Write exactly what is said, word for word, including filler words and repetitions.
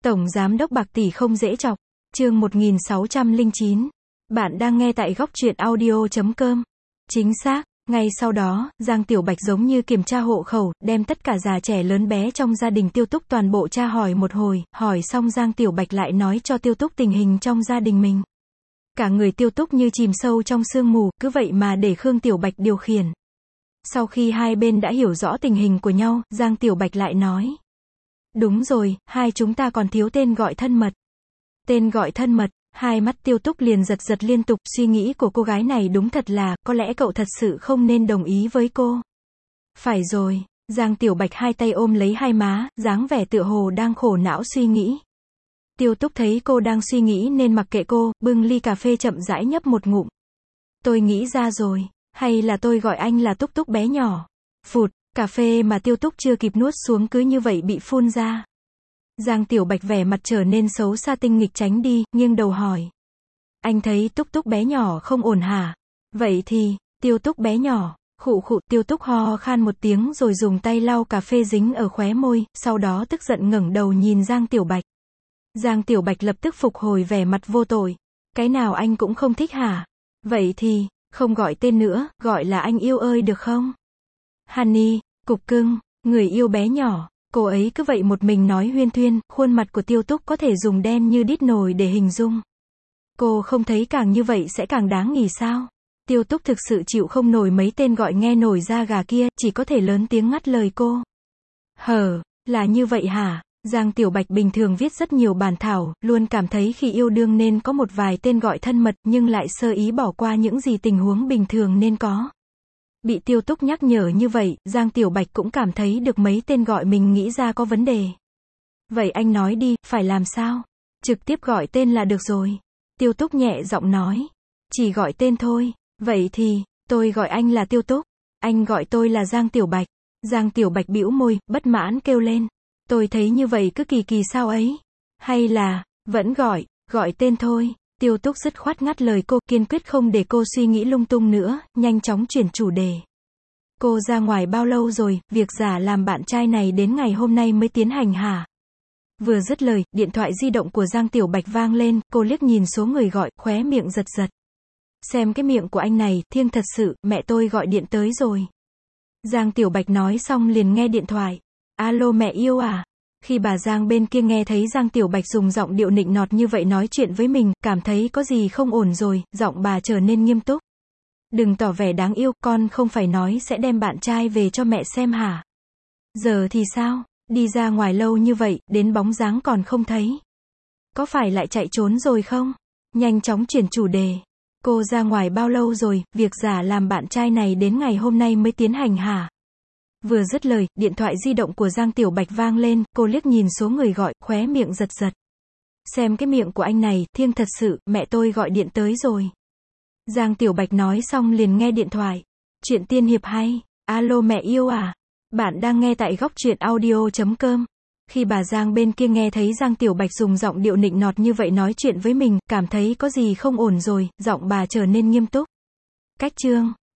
Tổng Giám đốc bạc tỷ không dễ chọc. Chương một nghìn sáu trăm lẻ chín. Bạn đang nghe tại góc truyện audio chấm com. Chính xác, ngay sau đó, Giang Tiểu Bạch giống như kiểm tra hộ khẩu, đem tất cả già trẻ lớn bé trong gia đình Tiêu Túc toàn bộ tra hỏi một hồi, hỏi xong Giang Tiểu Bạch lại nói cho Tiêu Túc tình hình trong gia đình mình. Cả người Tiêu Túc như chìm sâu trong sương mù, cứ vậy mà để Khương Tiểu Bạch điều khiển. Sau khi hai bên đã hiểu rõ tình hình của nhau, Giang Tiểu Bạch lại nói. Đúng rồi, hai chúng ta còn thiếu tên gọi thân mật. Tên gọi thân mật, hai mắt Tiêu Túc liền giật giật liên tục, suy nghĩ của cô gái này đúng thật là, có lẽ cậu thật sự không nên đồng ý với cô. Phải rồi, Giang Tiểu Bạch hai tay ôm lấy hai má, dáng vẻ tựa hồ đang khổ não suy nghĩ. Tiêu Túc thấy cô đang suy nghĩ nên mặc kệ cô, bưng ly cà phê chậm rãi nhấp một ngụm. Tôi nghĩ ra rồi, hay là tôi gọi anh là Túc Túc bé nhỏ. Phụt, cà phê mà Tiêu Túc chưa kịp nuốt xuống cứ như vậy bị phun ra. Giang Tiểu Bạch vẻ mặt trở nên xấu xa tinh nghịch tránh đi, nghiêng đầu hỏi. Anh thấy Túc Túc bé nhỏ không ổn hả? Vậy thì, Tiêu Túc bé nhỏ, khụ khụ, Tiêu Túc ho khan một tiếng rồi dùng tay lau cà phê dính ở khóe môi, sau đó tức giận ngẩng đầu nhìn Giang Tiểu Bạch. Giang Tiểu Bạch lập tức phục hồi vẻ mặt vô tội. Cái nào anh cũng không thích hả? Vậy thì, không gọi tên nữa, gọi là anh yêu ơi được không? Honey, cục cưng, người yêu bé nhỏ. Cô ấy cứ vậy một mình nói huyên thuyên, khuôn mặt của Tiêu Túc có thể dùng đen như đít nồi để hình dung. Cô không thấy càng như vậy sẽ càng đáng nghỉ sao? Tiêu Túc thực sự chịu không nổi mấy tên gọi nghe nổi da gà kia, chỉ có thể lớn tiếng ngắt lời cô. Hờ, là như vậy hả? Giang Tiểu Bạch bình thường viết rất nhiều bản thảo, luôn cảm thấy khi yêu đương nên có một vài tên gọi thân mật, nhưng lại sơ ý bỏ qua những gì tình huống bình thường nên có. Bị Tiêu Túc nhắc nhở như vậy, Giang Tiểu Bạch cũng cảm thấy được mấy tên gọi mình nghĩ ra có vấn đề. Vậy anh nói đi, phải làm sao? Trực tiếp gọi tên là được rồi. Tiêu Túc nhẹ giọng nói. Chỉ gọi tên thôi. Vậy thì, tôi gọi anh là Tiêu Túc. Anh gọi tôi là Giang Tiểu Bạch. Giang Tiểu Bạch bĩu môi, bất mãn kêu lên. Tôi thấy như vậy cứ kỳ kỳ sao ấy. Hay là, vẫn gọi, gọi tên thôi. Tiêu Túc dứt khoát ngắt lời cô, kiên quyết không để cô suy nghĩ lung tung nữa, nhanh chóng chuyển chủ đề. Cô ra ngoài bao lâu rồi, việc giả làm bạn trai này đến ngày hôm nay mới tiến hành hả? Vừa dứt lời, điện thoại di động của Giang Tiểu Bạch vang lên, cô liếc nhìn số người gọi, khóe miệng giật giật. Xem cái miệng của anh này, thiêng thật sự, mẹ tôi gọi điện tới rồi. Giang Tiểu Bạch nói xong liền nghe điện thoại. Alo mẹ yêu à? Khi bà Giang bên kia nghe thấy Giang Tiểu Bạch dùng giọng điệu nịnh nọt như vậy nói chuyện với mình, cảm thấy có gì không ổn rồi, giọng bà trở nên nghiêm túc. Đừng tỏ vẻ đáng yêu, con không phải nói sẽ đem bạn trai về cho mẹ xem hả? Giờ thì sao? Đi ra ngoài lâu như vậy, đến bóng dáng còn không thấy. Có phải lại chạy trốn rồi không? Nhanh chóng chuyển chủ đề. Cô ra ngoài bao lâu rồi, việc giả làm bạn trai này đến ngày hôm nay mới tiến hành hả? Vừa dứt lời, điện thoại di động của Giang Tiểu Bạch vang lên, cô liếc nhìn số người gọi, khóe miệng giật giật. Xem cái miệng của anh này, thiêng thật sự, mẹ tôi gọi điện tới rồi. Giang Tiểu Bạch nói xong liền nghe điện thoại. Chuyện tiên hiệp hay. Alo mẹ yêu à? Bạn đang nghe tại góc truyện audio chấm com. Khi bà Giang bên kia nghe thấy Giang Tiểu Bạch dùng giọng điệu nịnh nọt như vậy nói chuyện với mình, cảm thấy có gì không ổn rồi, giọng bà trở nên nghiêm túc. Cách chương.